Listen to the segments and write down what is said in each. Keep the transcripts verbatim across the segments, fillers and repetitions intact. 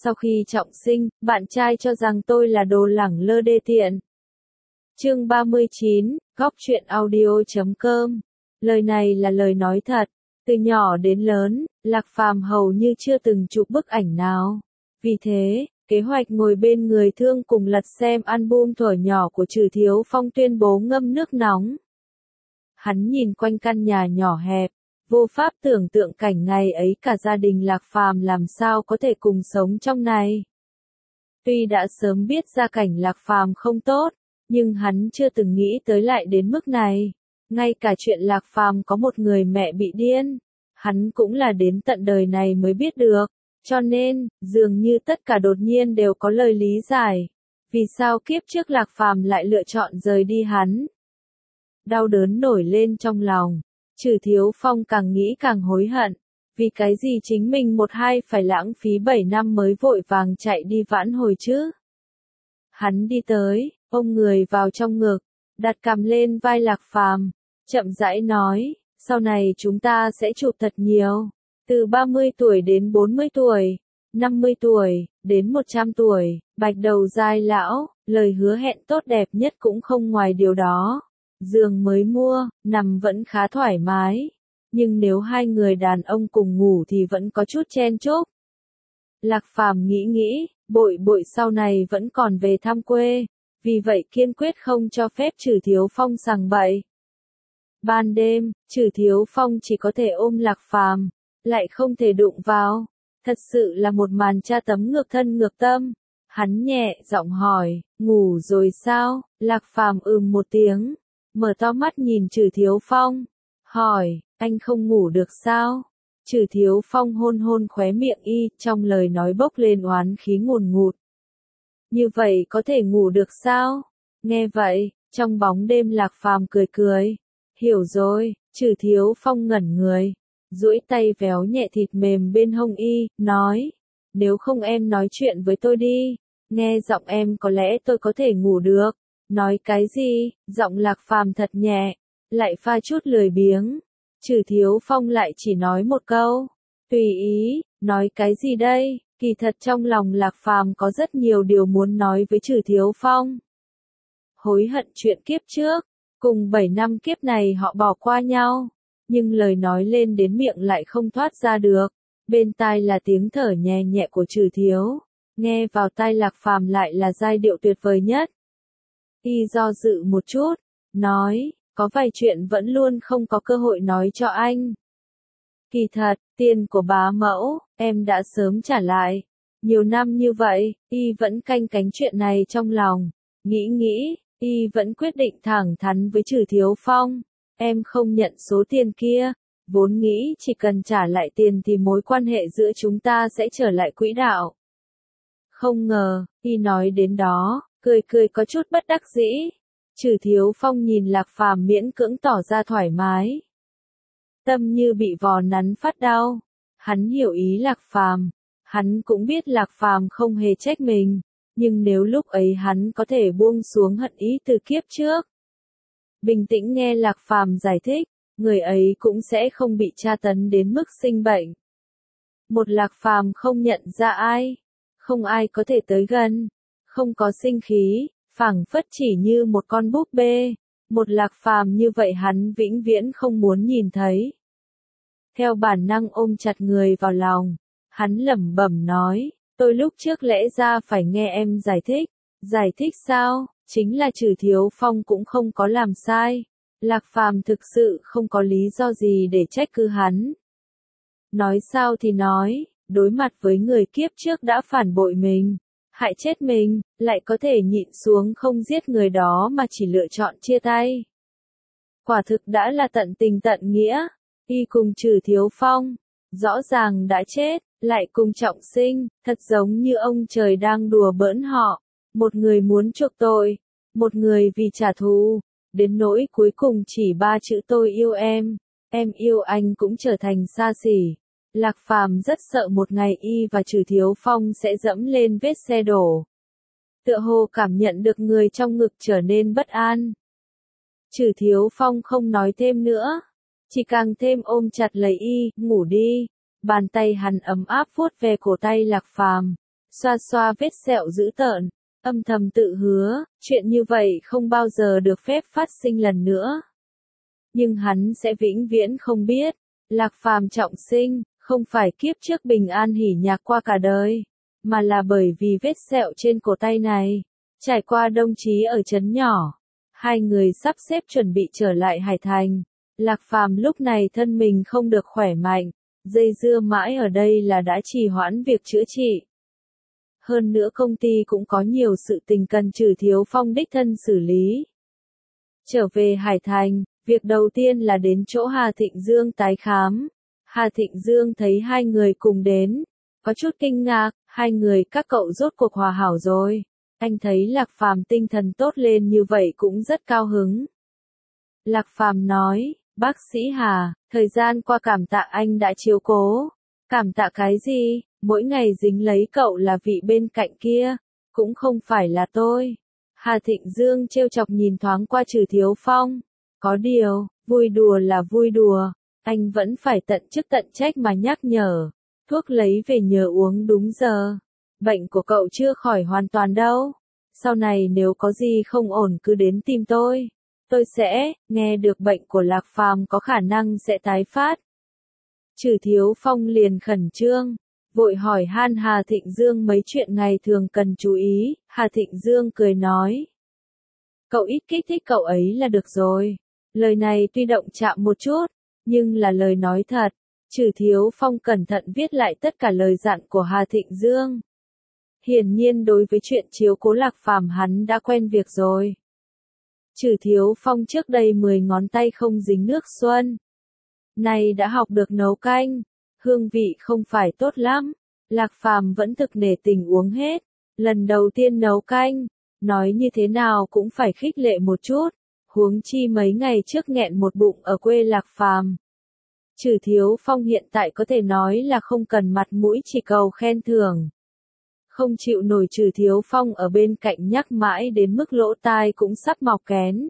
Sau khi trọng sinh, bạn trai cho rằng tôi là đồ lẳng lơ đê tiện. Chương ba mươi chín, góc truyện audio chấm com. Lời này là lời nói thật. Từ nhỏ đến lớn, Lạc Phàm hầu như chưa từng chụp bức ảnh nào. Vì thế, kế hoạch ngồi bên người thương cùng lật xem album thuở nhỏ của Trừ Thiếu Phong tuyên bố ngâm nước nóng. Hắn nhìn quanh căn nhà nhỏ hẹp, vô pháp tưởng tượng cảnh ngày ấy cả gia đình Lạc Phàm làm sao có thể cùng sống trong này. Tuy đã sớm biết gia cảnh Lạc Phàm không tốt, nhưng hắn chưa từng nghĩ tới lại đến mức này. Ngay cả chuyện Lạc Phàm có một người mẹ bị điên, hắn cũng là đến tận đời này mới biết được. Cho nên, dường như tất cả đột nhiên đều có lời lý giải. Vì sao kiếp trước Lạc Phàm lại lựa chọn rời đi hắn? Đau đớn nổi lên trong lòng. Trừ Thiếu Phong càng nghĩ càng hối hận. Vì cái gì chính mình một hai phải lãng phí bảy năm mới vội vàng chạy đi vãn hồi chứ? Hắn đi tới, ôm người vào trong ngực, đặt cằm lên vai Lạc Phàm, chậm rãi nói, sau này chúng ta sẽ chụp thật nhiều. Từ ba mươi tuổi đến bốn mươi tuổi, năm mươi tuổi, đến một trăm tuổi, bạch đầu dai lão, lời hứa hẹn tốt đẹp nhất cũng không ngoài điều đó. Giường mới mua, nằm vẫn khá thoải mái. Nhưng nếu hai người đàn ông cùng ngủ thì vẫn có chút chen chúc. Lạc Phàm nghĩ nghĩ, bội bội sau này vẫn còn về thăm quê. Vì vậy kiên quyết không cho phép Trừ Thiếu Phong sằng bậy. Ban đêm, Trừ Thiếu Phong chỉ có thể ôm Lạc Phàm, lại không thể đụng vào. Thật sự là một màn tra tấm ngược thân ngược tâm. Hắn nhẹ giọng hỏi, ngủ rồi sao? Lạc Phàm ừm một tiếng, mở to mắt nhìn Trừ Thiếu Phong, hỏi, anh không ngủ được sao? Trừ Thiếu Phong hôn hôn khóe miệng y, trong lời nói bốc lên oán khí ngùn ngụt. Như vậy có thể ngủ được sao? Nghe vậy, trong bóng đêm Lạc Phàm cười cười. Hiểu rồi. Trừ Thiếu Phong ngẩn người, duỗi tay véo nhẹ thịt mềm bên hông y, nói, nếu không em nói chuyện với tôi đi, nghe giọng em có lẽ tôi có thể ngủ được. Nói cái gì? Giọng Lạc Phàm thật nhẹ, lại pha chút lười biếng. Trừ Thiếu Phong lại chỉ nói một câu, tùy ý. Nói cái gì đây? Kỳ thật trong lòng Lạc Phàm có rất nhiều điều muốn nói với Trừ Thiếu Phong. Hối hận chuyện kiếp trước, cùng bảy năm kiếp này họ bỏ qua nhau, nhưng lời nói lên đến miệng lại không thoát ra được. Bên tai là tiếng thở nhẹ nhẹ của Trừ Thiếu, nghe vào tai Lạc Phàm lại là giai điệu tuyệt vời nhất. Y do dự một chút, nói, có vài chuyện vẫn luôn không có cơ hội nói cho anh. Kỳ thật, tiền của bá mẫu, em đã sớm trả lại. Nhiều năm như vậy, y vẫn canh cánh chuyện này trong lòng. Nghĩ nghĩ, y vẫn quyết định thẳng thắn với Trừ Thiếu Phong. Em không nhận số tiền kia, vốn nghĩ chỉ cần trả lại tiền thì mối quan hệ giữa chúng ta sẽ trở lại quỹ đạo. Không ngờ, y nói đến đó, cười cười có chút bất đắc dĩ. Trừ Thiếu Phong nhìn Lạc Phàm miễn cưỡng tỏ ra thoải mái. Tâm như bị vò nắn phát đau. Hắn hiểu ý Lạc Phàm, hắn cũng biết Lạc Phàm không hề trách mình, nhưng nếu lúc ấy hắn có thể buông xuống hận ý từ kiếp trước, bình tĩnh nghe Lạc Phàm giải thích, người ấy cũng sẽ không bị tra tấn đến mức sinh bệnh. Một Lạc Phàm không nhận ra ai, không ai có thể tới gần, không có sinh khí, phảng phất chỉ như một con búp bê. Một Lạc Phàm như vậy hắn vĩnh viễn không muốn nhìn thấy. Theo bản năng ôm chặt người vào lòng, hắn lẩm bẩm nói, tôi lúc trước lẽ ra phải nghe em giải thích. Giải thích sao? Chính là Trừ Thiếu Phong cũng không có làm sai. Lạc Phàm thực sự không có lý do gì để trách cứ hắn. Nói sao thì nói, đối mặt với người kiếp trước đã phản bội mình, hại chết mình, lại có thể nhịn xuống không giết người đó mà chỉ lựa chọn chia tay. Quả thực đã là tận tình tận nghĩa. Y cùng Trừ Thiếu Phong, rõ ràng đã chết, lại cùng trọng sinh, thật giống như ông trời đang đùa bỡn họ. Một người muốn chuộc tội, một người vì trả thù, đến nỗi cuối cùng chỉ ba chữ tôi yêu em, em yêu anh cũng trở thành xa xỉ. Lạc Phàm rất sợ một ngày y và Trừ Thiếu Phong sẽ dẫm lên vết xe đổ. Tựa hồ cảm nhận được người trong ngực trở nên bất an. Trừ Thiếu Phong không nói thêm nữa, chỉ càng thêm ôm chặt lấy y, ngủ đi. Bàn tay hắn ấm áp vuốt về cổ tay Lạc Phàm, xoa xoa vết sẹo dữ tợn, âm thầm tự hứa, chuyện như vậy không bao giờ được phép phát sinh lần nữa. Nhưng hắn sẽ vĩnh viễn không biết, Lạc Phàm trọng sinh, không phải kiếp trước bình an hỉ nhạc qua cả đời, mà là bởi vì vết sẹo trên cổ tay này. Trải qua đồng chí ở trấn nhỏ, hai người sắp xếp chuẩn bị trở lại Hải Thành. Lạc Phàm lúc này thân mình không được khỏe mạnh, dây dưa mãi ở đây là đã trì hoãn việc chữa trị. Hơn nữa công ty cũng có nhiều sự tình cần Trử Thiếu Phong đích thân xử lý. Trở về Hải Thành, việc đầu tiên là đến chỗ Hà Thịnh Dương tái khám. Hà Thịnh Dương thấy hai người cùng đến, có chút kinh ngạc, hai người các cậu rốt cuộc hòa hảo rồi. Anh thấy Lạc Phàm tinh thần tốt lên như vậy cũng rất cao hứng. Lạc Phàm nói, bác sĩ Hà, thời gian qua cảm tạ anh đã chiếu cố. Cảm tạ cái gì, mỗi ngày dính lấy cậu là vị bên cạnh kia, cũng không phải là tôi. Hà Thịnh Dương trêu chọc nhìn thoáng qua Trử Thiếu Phong. Có điều, vui đùa là vui đùa, anh vẫn phải tận chức tận trách mà nhắc nhở. Thuốc lấy về nhớ uống đúng giờ. Bệnh của cậu chưa khỏi hoàn toàn đâu. Sau này nếu có gì không ổn cứ đến tìm tôi. Tôi sẽ, nghe được bệnh của Lạc Phàm có khả năng sẽ tái phát. Trử Thiếu Phong liền khẩn trương, vội hỏi han Hà Thịnh Dương mấy chuyện ngày thường cần chú ý. Hà Thịnh Dương cười nói, cậu ít kích thích cậu ấy là được rồi. Lời này tuy động chạm một chút, nhưng là lời nói thật. Trử Thiếu Phong cẩn thận viết lại tất cả lời dặn của Hà Thịnh Dương. Hiển nhiên đối với chuyện chiếu cố Lạc Phàm hắn đã quen việc rồi. Trử Thiếu Phong trước đây mười ngón tay không dính nước xuân. Nay đã học được nấu canh, hương vị không phải tốt lắm. Lạc Phàm vẫn thực nể tình uống hết. Lần đầu tiên nấu canh, nói như thế nào cũng phải khích lệ một chút. Huống chi mấy ngày trước nghẹn một bụng ở quê Lạc Phàm. Trử Thiếu Phong hiện tại có thể nói là không cần mặt mũi chỉ cầu khen thưởng. Không chịu nổi Trử Thiếu Phong ở bên cạnh nhắc mãi đến mức lỗ tai cũng sắp mọc kén.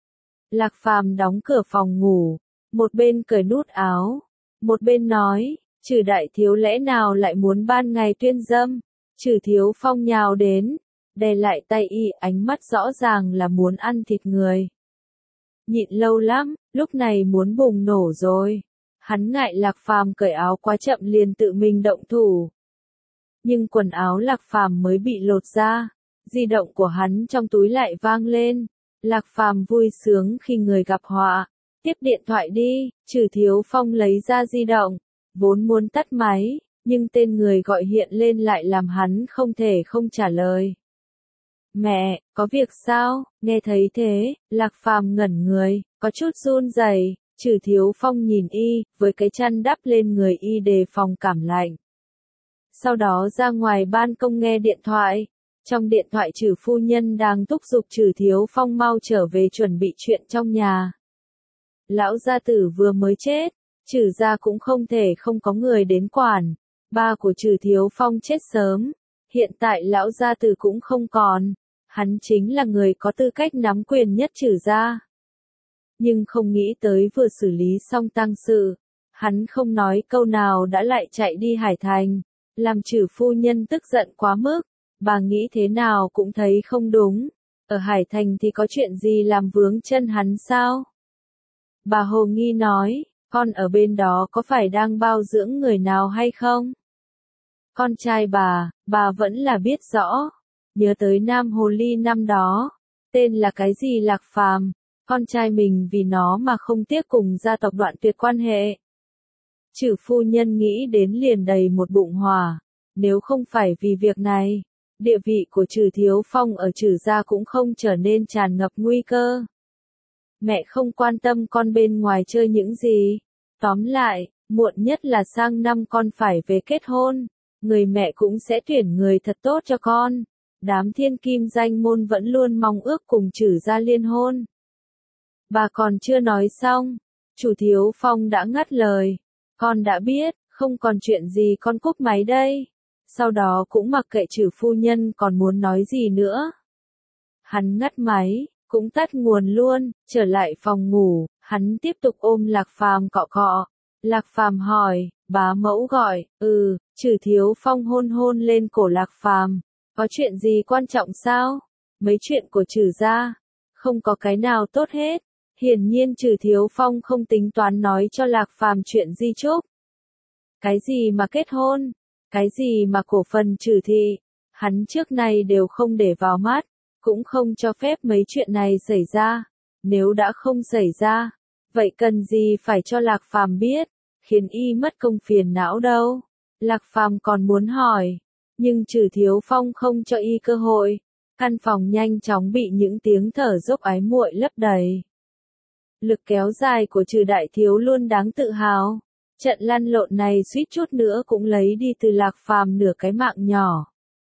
Lạc Phàm đóng cửa phòng ngủ, một bên cởi nút áo, một bên nói, Trử đại thiếu lẽ nào lại muốn ban ngày tuyên dâm. Trử Thiếu Phong nhào đến, đè lại tay y, ánh mắt rõ ràng là muốn ăn thịt người. Nhịn lâu lắm, lúc này muốn bùng nổ rồi. Hắn ngại Lạc Phàm cởi áo quá chậm liền tự mình động thủ. Nhưng quần áo Lạc Phàm mới bị lột ra, di động của hắn trong túi lại vang lên. Lạc Phàm vui sướng khi người gặp họa. Tiếp điện thoại đi. Trử Thiếu Phong lấy ra di động, vốn muốn tắt máy, nhưng tên người gọi hiện lên lại làm hắn không thể không trả lời. Mẹ, có việc sao? Nghe thấy thế, Lạc Phàm ngẩn người, có chút run rẩy. Trử Thiếu Phong nhìn y, với cái chăn đắp lên người y đề phòng cảm lạnh. Sau đó ra ngoài ban công nghe điện thoại. Trong điện thoại Trử phu nhân đang thúc giục Trử Thiếu Phong mau trở về chuẩn bị chuyện trong nhà. Lão gia tử vừa mới chết, Trử gia cũng không thể không có người đến quản. Ba của Trử Thiếu Phong chết sớm, hiện tại lão gia tử cũng không còn. Hắn chính là người có tư cách nắm quyền nhất Trử gia. Nhưng không nghĩ tới vừa xử lý xong tang sự, hắn không nói câu nào đã lại chạy đi Hải Thành, làm Trử phu nhân tức giận quá mức. Bà nghĩ thế nào cũng thấy không đúng. Ở Hải Thành thì có chuyện gì làm vướng chân hắn sao? Bà hồ nghi nói, con ở bên đó có phải đang bao dưỡng người nào hay không? Con trai bà, bà vẫn là biết rõ. Nhớ tới Nam Hồ Ly năm đó, tên là cái gì Lạc Phàm, con trai mình vì nó mà không tiếc cùng gia tộc đoạn tuyệt quan hệ. Trử phu nhân nghĩ đến liền đầy một bụng hỏa. Nếu không phải vì việc này, địa vị của Trử Thiếu Phong ở Trử gia cũng không trở nên tràn ngập nguy cơ. Mẹ không quan tâm con bên ngoài chơi những gì. Tóm lại, muộn nhất là sang năm con phải về kết hôn. Người mẹ cũng sẽ tuyển người thật tốt cho con. Đám thiên kim danh môn vẫn luôn mong ước cùng Trử gia liên hôn. Bà còn chưa nói xong, Trử Thiếu Phong đã ngắt lời. Con đã biết, không còn chuyện gì con cúp máy đây. Sau đó cũng mặc kệ Trử phu nhân còn muốn nói gì nữa. Hắn ngắt máy, cũng tắt nguồn luôn, trở lại phòng ngủ, hắn tiếp tục ôm Lạc Phàm cọ cọ. Lạc Phàm hỏi, bá mẫu gọi, ừ, Trừ Thiếu Phong hôn hôn lên cổ Lạc Phàm, có chuyện gì quan trọng sao? Mấy chuyện của Trừ gia, không có cái nào tốt hết. Hiển nhiên Trừ Thiếu Phong không tính toán nói cho Lạc Phàm chuyện di chúc. Cái gì mà kết hôn, cái gì mà cổ phần Trừ thị, hắn trước nay đều không để vào mắt, cũng không cho phép mấy chuyện này xảy ra. Nếu đã không xảy ra, vậy cần gì phải cho Lạc Phàm biết, khiến y mất công phiền não đâu. Lạc Phàm còn muốn hỏi, nhưng Trừ Thiếu Phong không cho y cơ hội. Căn phòng nhanh chóng bị những tiếng thở dốc ái muội lấp đầy. Lực kéo dài của Trừ đại thiếu luôn đáng tự hào. Trận lăn lộn này suýt chút nữa cũng lấy đi từ Lạc Phàm nửa cái mạng nhỏ.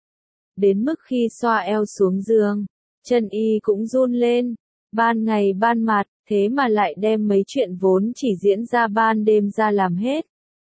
Đến mức khi xoa eo xuống giường, chân y cũng run lên. Ban ngày ban mặt, thế mà lại đem mấy chuyện vốn chỉ diễn ra ban đêm ra làm hết.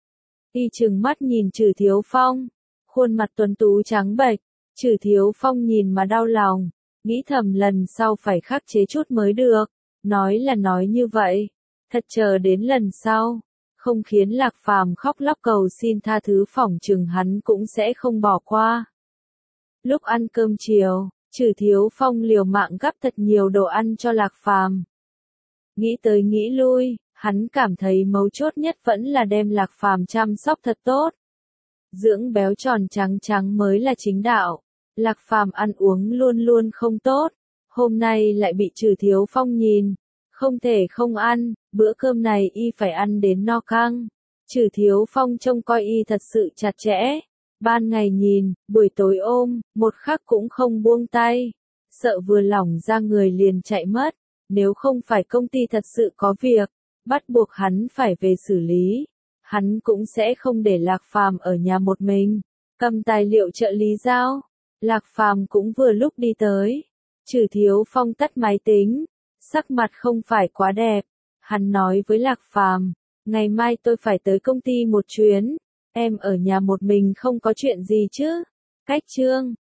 Y trừng mắt nhìn Trừ Thiếu Phong, khuôn mặt tuấn tú trắng bệch. Trừ Thiếu Phong nhìn mà đau lòng, nghĩ thầm lần sau phải khắc chế chút mới được. Nói là nói như vậy, thật chờ đến lần sau, không khiến Lạc Phàm khóc lóc cầu xin tha thứ, phỏng chừng hắn cũng sẽ không bỏ qua. Lúc ăn cơm chiều, Trừ Thiếu Phong liều mạng gắp thật nhiều đồ ăn cho Lạc Phàm. Nghĩ tới nghĩ lui, hắn cảm thấy mấu chốt nhất vẫn là đem Lạc Phàm chăm sóc thật tốt. Dưỡng béo tròn trắng trắng mới là chính đạo. Lạc Phàm ăn uống luôn luôn không tốt, hôm nay lại bị Trừ Thiếu Phong nhìn, không thể không ăn, bữa cơm này y phải ăn đến no căng. Trừ Thiếu Phong trông coi y thật sự chặt chẽ, ban ngày nhìn, buổi tối ôm, một khắc cũng không buông tay, sợ vừa lỏng ra người liền chạy mất, nếu không phải công ty thật sự có việc, bắt buộc hắn phải về xử lý, hắn cũng sẽ không để Lạc Phàm ở nhà một mình, cầm tài liệu trợ lý giao. Lạc Phàm cũng vừa lúc đi tới. Trừ Thiếu Phong tắt máy tính, sắc mặt không phải quá đẹp. Hắn nói với Lạc Phàm, ngày mai tôi phải tới công ty một chuyến, em ở nhà một mình không có chuyện gì chứ? Cách chương